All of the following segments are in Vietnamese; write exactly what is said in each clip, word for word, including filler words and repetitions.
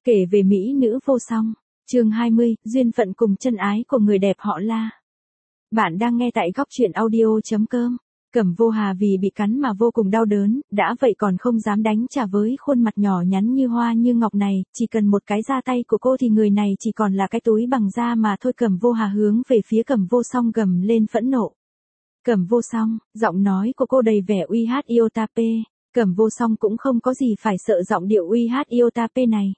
Kể về mỹ nữ vô song. Chương hai mươi, duyên phận cùng chân ái của người đẹp họ La. Bạn đang nghe tại góc truyện audio chấm com. Cẩm Vô Hà vì bị cắn mà vô cùng đau đớn, đã vậy còn không dám đánh trả với khuôn mặt nhỏ nhắn như hoa như ngọc này, chỉ cần một cái ra tay của cô thì người này chỉ còn là cái túi bằng da mà thôi. Cẩm Vô Hà hướng về phía Cẩm Vô Song gầm lên phẫn nộ. Cẩm Vô Song, giọng nói của cô đầy vẻ uy hát Iotape. Cẩm Vô Song cũng không có gì phải sợ giọng điệu uy hát Iotape này.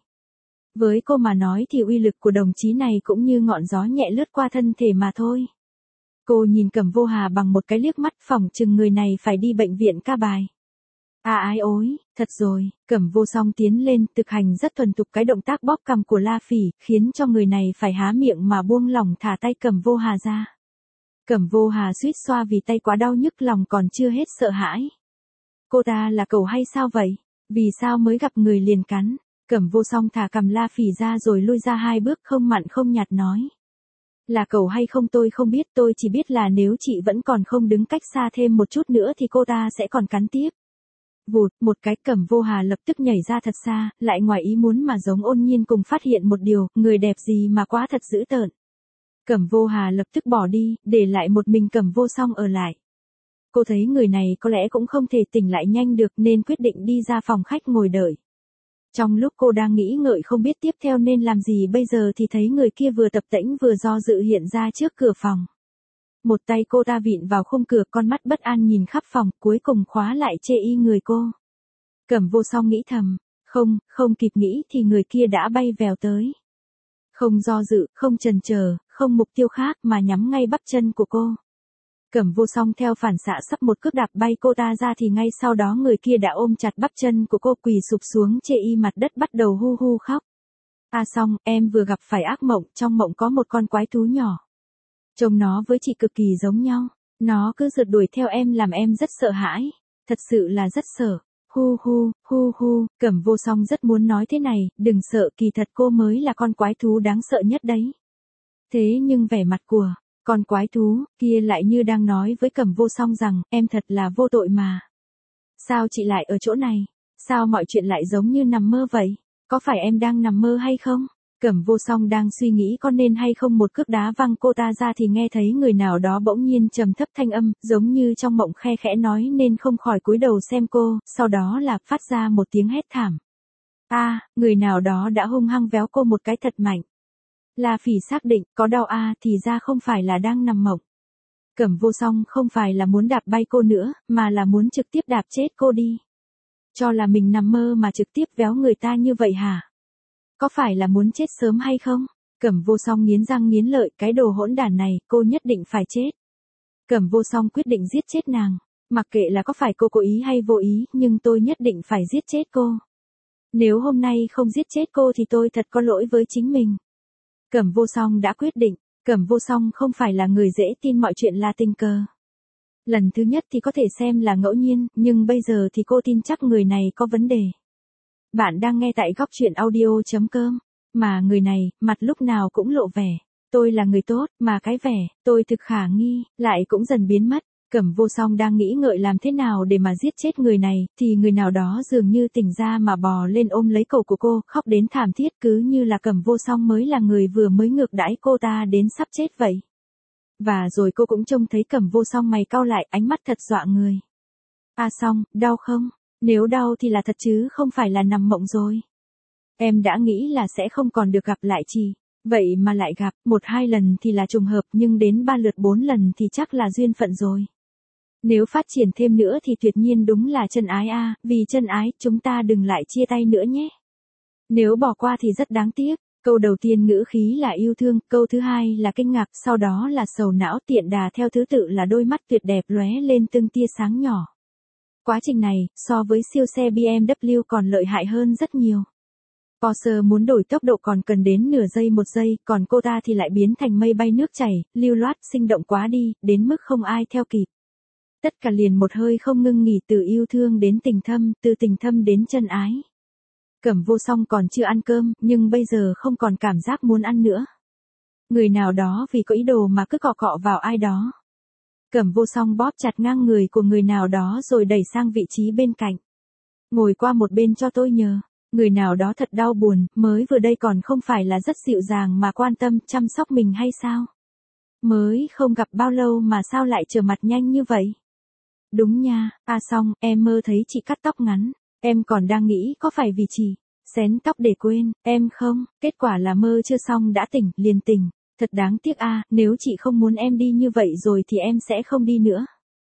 Với cô mà nói thì uy lực của đồng chí này cũng như ngọn gió nhẹ lướt qua thân thể mà thôi. Cô nhìn Cẩm Vô Hà bằng một cái liếc mắt, phỏng chừng người này phải đi bệnh viện ca bài. À ái ối, thật rồi. Cẩm Vô Song tiến lên, thực hành rất thuần thục cái động tác bóp cằm của La Phỉ, khiến cho người này phải há miệng mà buông lỏng thả tay Cẩm Vô Hà ra. Cẩm Vô Hà suýt xoa vì tay quá đau nhức, lòng còn chưa hết sợ hãi. Cô ta là cẩu hay sao vậy? Vì sao mới gặp người liền cắn? Cẩm Vô Song thả cằm La Phỉ ra rồi lui ra hai bước, không mặn không nhạt nói. Là cẩu hay không tôi không biết, tôi chỉ biết là nếu chị vẫn còn không đứng cách xa thêm một chút nữa thì cô ta sẽ còn cắn tiếp. Vụt, một cái, Cẩm Vô Hà lập tức nhảy ra thật xa, lại ngoài ý muốn mà giống ôn nhiên cùng phát hiện một điều, người đẹp gì mà quá thật dữ tợn. Cẩm Vô Hà lập tức bỏ đi, để lại một mình Cẩm Vô Song ở lại. Cô thấy người này có lẽ cũng không thể tỉnh lại nhanh được nên quyết định đi ra phòng khách ngồi đợi. Trong lúc cô đang nghĩ ngợi không biết tiếp theo nên làm gì bây giờ thì thấy người kia vừa tập tễnh vừa do dự hiện ra trước cửa phòng. Một tay cô ta vịn vào khung cửa, con mắt bất an nhìn khắp phòng, cuối cùng khóa lại chê y người cô. Cẩm Vô Song nghĩ thầm, không, không kịp nghĩ thì người kia đã bay vèo tới. Không do dự, không chần chờ, không mục tiêu khác mà nhắm ngay bắp chân của cô. Cẩm Vô Song theo phản xạ sắp một cước đạp bay cô ta ra thì ngay sau đó người kia đã ôm chặt bắp chân của cô, quỳ sụp xuống chê y mặt đất bắt đầu hu hu khóc. À Song, em vừa gặp phải ác mộng, trong mộng có một con quái thú nhỏ. Trông nó với chị cực kỳ giống nhau, nó cứ rượt đuổi theo em làm em rất sợ hãi, thật sự là rất sợ. Hu hu, hu hu, Cẩm Vô Song rất muốn nói thế này, đừng sợ, kỳ thật cô mới là con quái thú đáng sợ nhất đấy. Thế nhưng vẻ mặt của con quái thú kia lại như đang nói với Cẩm Vô Song rằng, em thật là vô tội mà. Sao chị lại ở chỗ này? Sao mọi chuyện lại giống như nằm mơ vậy? Có phải em đang nằm mơ hay không? Cẩm Vô Song đang suy nghĩ có nên hay không một cước đá văng cô ta ra thì nghe thấy người nào đó bỗng nhiên trầm thấp thanh âm, giống như trong mộng khe khẽ nói nên không khỏi cúi đầu xem cô, sau đó là phát ra một tiếng hét thảm. A, à, người nào đó đã hung hăng véo cô một cái thật mạnh. La Phỉ xác định, có đau a à, thì ra không phải là đang nằm mộng. Cẩm Vô Song không phải là muốn đạp bay cô nữa, mà là muốn trực tiếp đạp chết cô đi. Cho là mình nằm mơ mà trực tiếp véo người ta như vậy hả? Có phải là muốn chết sớm hay không? Cẩm Vô Song nghiến răng nghiến lợi, cái đồ hỗn đản này, cô nhất định phải chết. Cẩm Vô Song quyết định giết chết nàng. Mặc kệ là có phải cô cố ý hay vô ý, nhưng tôi nhất định phải giết chết cô. Nếu hôm nay không giết chết cô thì tôi thật có lỗi với chính mình. Cẩm Vô Song đã quyết định, Cẩm Vô Song không phải là người dễ tin mọi chuyện là tình cờ. Lần thứ nhất thì có thể xem là ngẫu nhiên, nhưng bây giờ thì cô tin chắc người này có vấn đề. Bạn đang nghe tại góc truyện audio chấm com, mà người này, mặt lúc nào cũng lộ vẻ. Tôi là người tốt, mà cái vẻ, tôi thực khả nghi, lại cũng dần biến mất. Cẩm Vô Song đang nghĩ ngợi làm thế nào để mà giết chết người này, thì người nào đó dường như tỉnh ra mà bò lên ôm lấy cổ của cô, khóc đến thảm thiết cứ như là Cẩm Vô Song mới là người vừa mới ngược đãi cô ta đến sắp chết vậy. Và rồi cô cũng trông thấy Cẩm Vô Song mày cau lại, ánh mắt thật dọa người. À Song, đau không? Nếu đau thì là thật chứ không phải là nằm mộng rồi. Em đã nghĩ là sẽ không còn được gặp lại chị. Vậy mà lại gặp, một hai lần thì là trùng hợp nhưng đến ba lượt bốn lần thì chắc là duyên phận rồi. Nếu phát triển thêm nữa thì tuyệt nhiên đúng là chân ái a, à, vì chân ái, chúng ta đừng lại chia tay nữa nhé. Nếu bỏ qua thì rất đáng tiếc. Câu đầu tiên ngữ khí là yêu thương, câu thứ hai là kinh ngạc, sau đó là sầu não, tiện đà theo thứ tự là đôi mắt tuyệt đẹp lóe lên từng tia sáng nhỏ. Quá trình này, so với siêu xe bê em vê còn lợi hại hơn rất nhiều. Porsche muốn đổi tốc độ còn cần đến nửa giây một giây, còn cô ta thì lại biến thành mây bay nước chảy, lưu loát, sinh động quá đi, đến mức không ai theo kịp. Tất cả liền một hơi không ngưng nghỉ, từ yêu thương đến tình thâm, từ tình thâm đến chân ái. Cẩm Vô Song còn chưa ăn cơm, nhưng bây giờ không còn cảm giác muốn ăn nữa. Người nào đó vì có ý đồ mà cứ cọ cọ vào ai đó. Cẩm Vô Song bóp chặt ngang người của người nào đó rồi đẩy sang vị trí bên cạnh. Ngồi qua một bên cho tôi nhờ. Người nào đó thật đau buồn, mới vừa đây còn không phải là rất dịu dàng mà quan tâm, chăm sóc mình hay sao? Mới không gặp bao lâu mà sao lại trở mặt nhanh như vậy? Đúng nha, à xong, em mơ thấy chị cắt tóc ngắn, em còn đang nghĩ có phải vì chị xén tóc để quên, em không, kết quả là mơ chưa xong đã tỉnh, liền tỉnh. Thật đáng tiếc a, nếu chị không muốn em đi như vậy rồi thì em sẽ không đi nữa.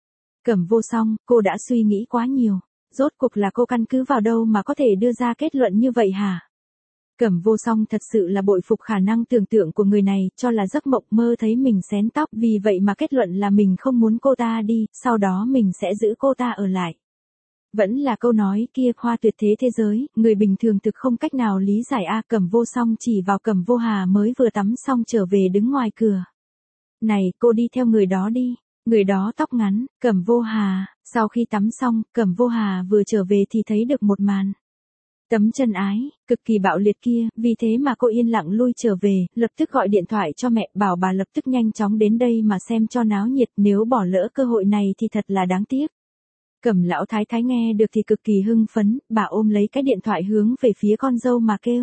Cẩm Vô Song, cô đã suy nghĩ quá nhiều. Rốt cuộc là cô căn cứ vào đâu mà có thể đưa ra kết luận như vậy hả? Cẩm Vô Song thật sự là bội phục khả năng tưởng tượng của người này, cho là giấc mộng mơ thấy mình xén tóc, vì vậy mà kết luận là mình không muốn cô ta đi, sau đó mình sẽ giữ cô ta ở lại. Vẫn là câu nói kia, khoa tuyệt thế thế giới, người bình thường thực không cách nào lý giải a. Cẩm Vô Song chỉ vào Cẩm Vô Hà mới vừa tắm xong trở về đứng ngoài cửa. Này, cô đi theo người đó đi. Người đó tóc ngắn, Cẩm Vô Hà. Sau khi tắm xong, Cẩm Vô Hà vừa trở về thì thấy được một màn. Tấm chân ái, cực kỳ bạo liệt kia, vì thế mà cô yên lặng lui trở về, lập tức gọi điện thoại cho mẹ, bảo bà lập tức nhanh chóng đến đây mà xem cho náo nhiệt, nếu bỏ lỡ cơ hội này thì thật là đáng tiếc. Cẩm lão thái thái nghe được thì cực kỳ hưng phấn, bà ôm lấy cái điện thoại hướng về phía con dâu mà kêu.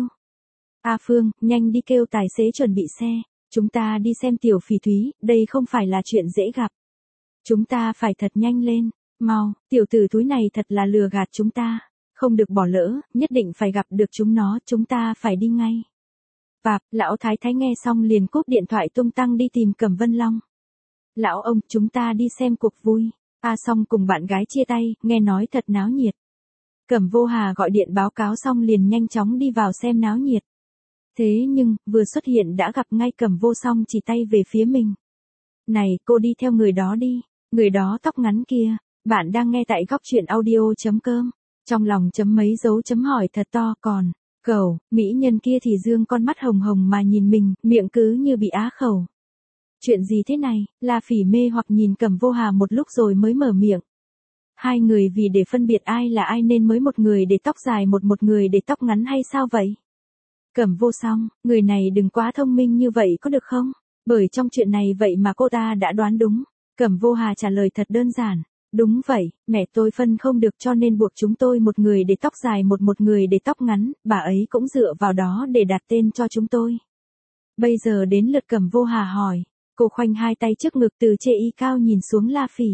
A Phương, nhanh đi kêu tài xế chuẩn bị xe, chúng ta đi xem Tiểu Phỉ Thúy, đây không phải là chuyện dễ gặp. Chúng ta phải thật nhanh lên, mau, tiểu tử thúi này thật là lừa gạt chúng ta, không được bỏ lỡ, nhất định phải gặp được chúng nó, chúng ta phải đi ngay. Vạp, lão thái thái nghe xong liền cúp điện thoại tung tăng đi tìm Cẩm Vân Long. Lão ông, chúng ta đi xem cuộc vui. A Song cùng bạn gái chia tay, nghe nói thật náo nhiệt. Cẩm Vô Hà gọi điện báo cáo xong liền nhanh chóng đi vào xem náo nhiệt. Thế nhưng, vừa xuất hiện đã gặp ngay Cẩm Vô Song chỉ tay về phía mình. Này, cô đi theo người đó đi, người đó tóc ngắn kia. Bạn đang nghe tại góc truyện audio.com. Trong lòng chấm mấy dấu chấm hỏi thật to, còn, cẩu, mỹ nhân kia thì dương con mắt hồng hồng mà nhìn mình, miệng cứ như bị á khẩu. Chuyện gì thế này, La Phỉ mê hoặc nhìn Cẩm Vô Hà một lúc rồi mới mở miệng. Hai người vì để phân biệt ai là ai nên mới một người để tóc dài một một người để tóc ngắn hay sao vậy? Cẩm Vô Song, người này đừng quá thông minh như vậy có được không? Bởi trong chuyện này vậy mà cô ta đã đoán đúng. Cẩm Vô Hà trả lời thật đơn giản. Đúng vậy, mẹ tôi phân không được cho nên buộc chúng tôi một người để tóc dài một một người để tóc ngắn, bà ấy cũng dựa vào đó để đặt tên cho chúng tôi. Bây giờ đến lượt Cẩm Vô Hà hỏi. Cô khoanh hai tay trước ngực từ chê y cao nhìn xuống La Phỉ.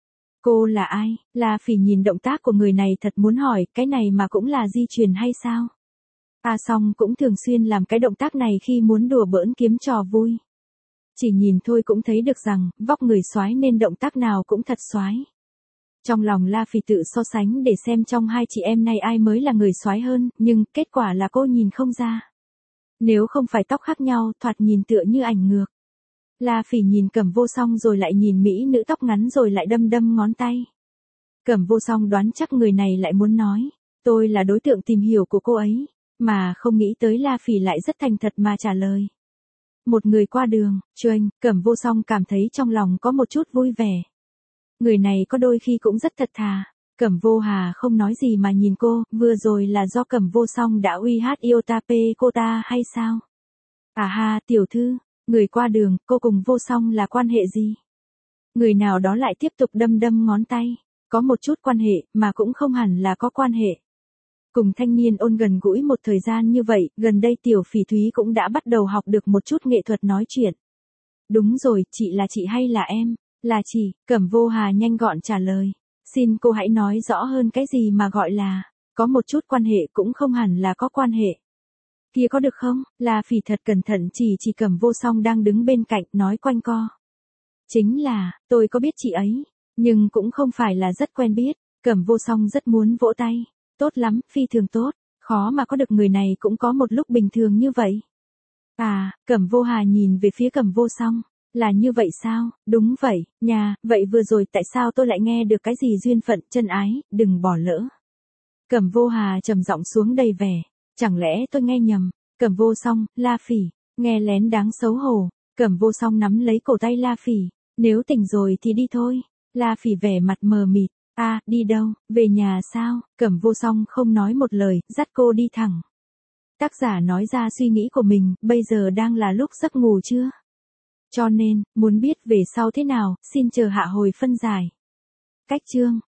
Cô là ai? La Phỉ nhìn động tác của người này thật muốn hỏi, cái này mà cũng là di truyền hay sao? A Song cũng thường xuyên làm cái động tác này khi muốn đùa bỡn kiếm trò vui. Chỉ nhìn thôi cũng thấy được rằng, vóc người soái nên động tác nào cũng thật soái. Trong lòng La Phỉ tự so sánh để xem trong hai chị em này ai mới là người soái hơn, nhưng kết quả là cô nhìn không ra. Nếu không phải tóc khác nhau, thoạt nhìn tựa như ảnh ngược. La Phỉ nhìn Cẩm Vô Song rồi lại nhìn mỹ nữ tóc ngắn rồi lại đâm đâm ngón tay. Cẩm Vô Song đoán chắc người này lại muốn nói, tôi là đối tượng tìm hiểu của cô ấy, mà không nghĩ tới La Phỉ lại rất thành thật mà trả lời. Một người qua đường, Chuanh, Cẩm Vô Song cảm thấy trong lòng có một chút vui vẻ. Người này có đôi khi cũng rất thật thà. Cẩm Vô Hà không nói gì mà nhìn cô, vừa rồi là do Cẩm Vô Song đã uy hát yêu ta pê cô ta hay sao? À ha, tiểu thư. Người qua đường, cô cùng Vô Song là quan hệ gì? Người nào đó lại tiếp tục đâm đâm ngón tay. Có một chút quan hệ, mà cũng không hẳn là có quan hệ. Cùng thanh niên ôn gần gũi một thời gian như vậy, gần đây Tiểu Phỉ Thúy cũng đã bắt đầu học được một chút nghệ thuật nói chuyện. Đúng rồi, chị là chị hay là em? Là chị, Cẩm Vô Hà nhanh gọn trả lời. Xin cô hãy nói rõ hơn cái gì mà gọi là, có một chút quan hệ cũng không hẳn là có quan hệ. Kia có được không? La Phỉ thật cẩn thận chỉ chỉ Cẩm Vô Song đang đứng bên cạnh nói quanh co. Chính là, tôi có biết chị ấy, nhưng cũng không phải là rất quen biết. Cẩm Vô Song rất muốn vỗ tay. Tốt lắm, phi thường tốt, khó mà có được người này cũng có một lúc bình thường như vậy. À, Cẩm Vô Hà nhìn về phía Cẩm Vô Song. Là như vậy sao? Đúng vậy, nhà, vậy vừa rồi tại sao tôi lại nghe được cái gì duyên phận, chân ái, đừng bỏ lỡ. Cẩm Vô Hà trầm giọng xuống đầy vẻ. Chẳng lẽ tôi nghe nhầm? Cẩm Vô Song, La Phỉ, nghe lén đáng xấu hổ. Cẩm Vô Song nắm lấy cổ tay La Phỉ. Nếu tỉnh rồi thì đi thôi. La Phỉ vẻ mặt mờ mịt. A, à, đi đâu? Về nhà sao? Cẩm Vô Song không nói một lời, dắt cô đi thẳng. Tác giả nói ra suy nghĩ của mình, bây giờ đang là lúc giấc ngủ chưa? Cho nên, muốn biết về sau thế nào, xin chờ hạ hồi phân giải. Cách chương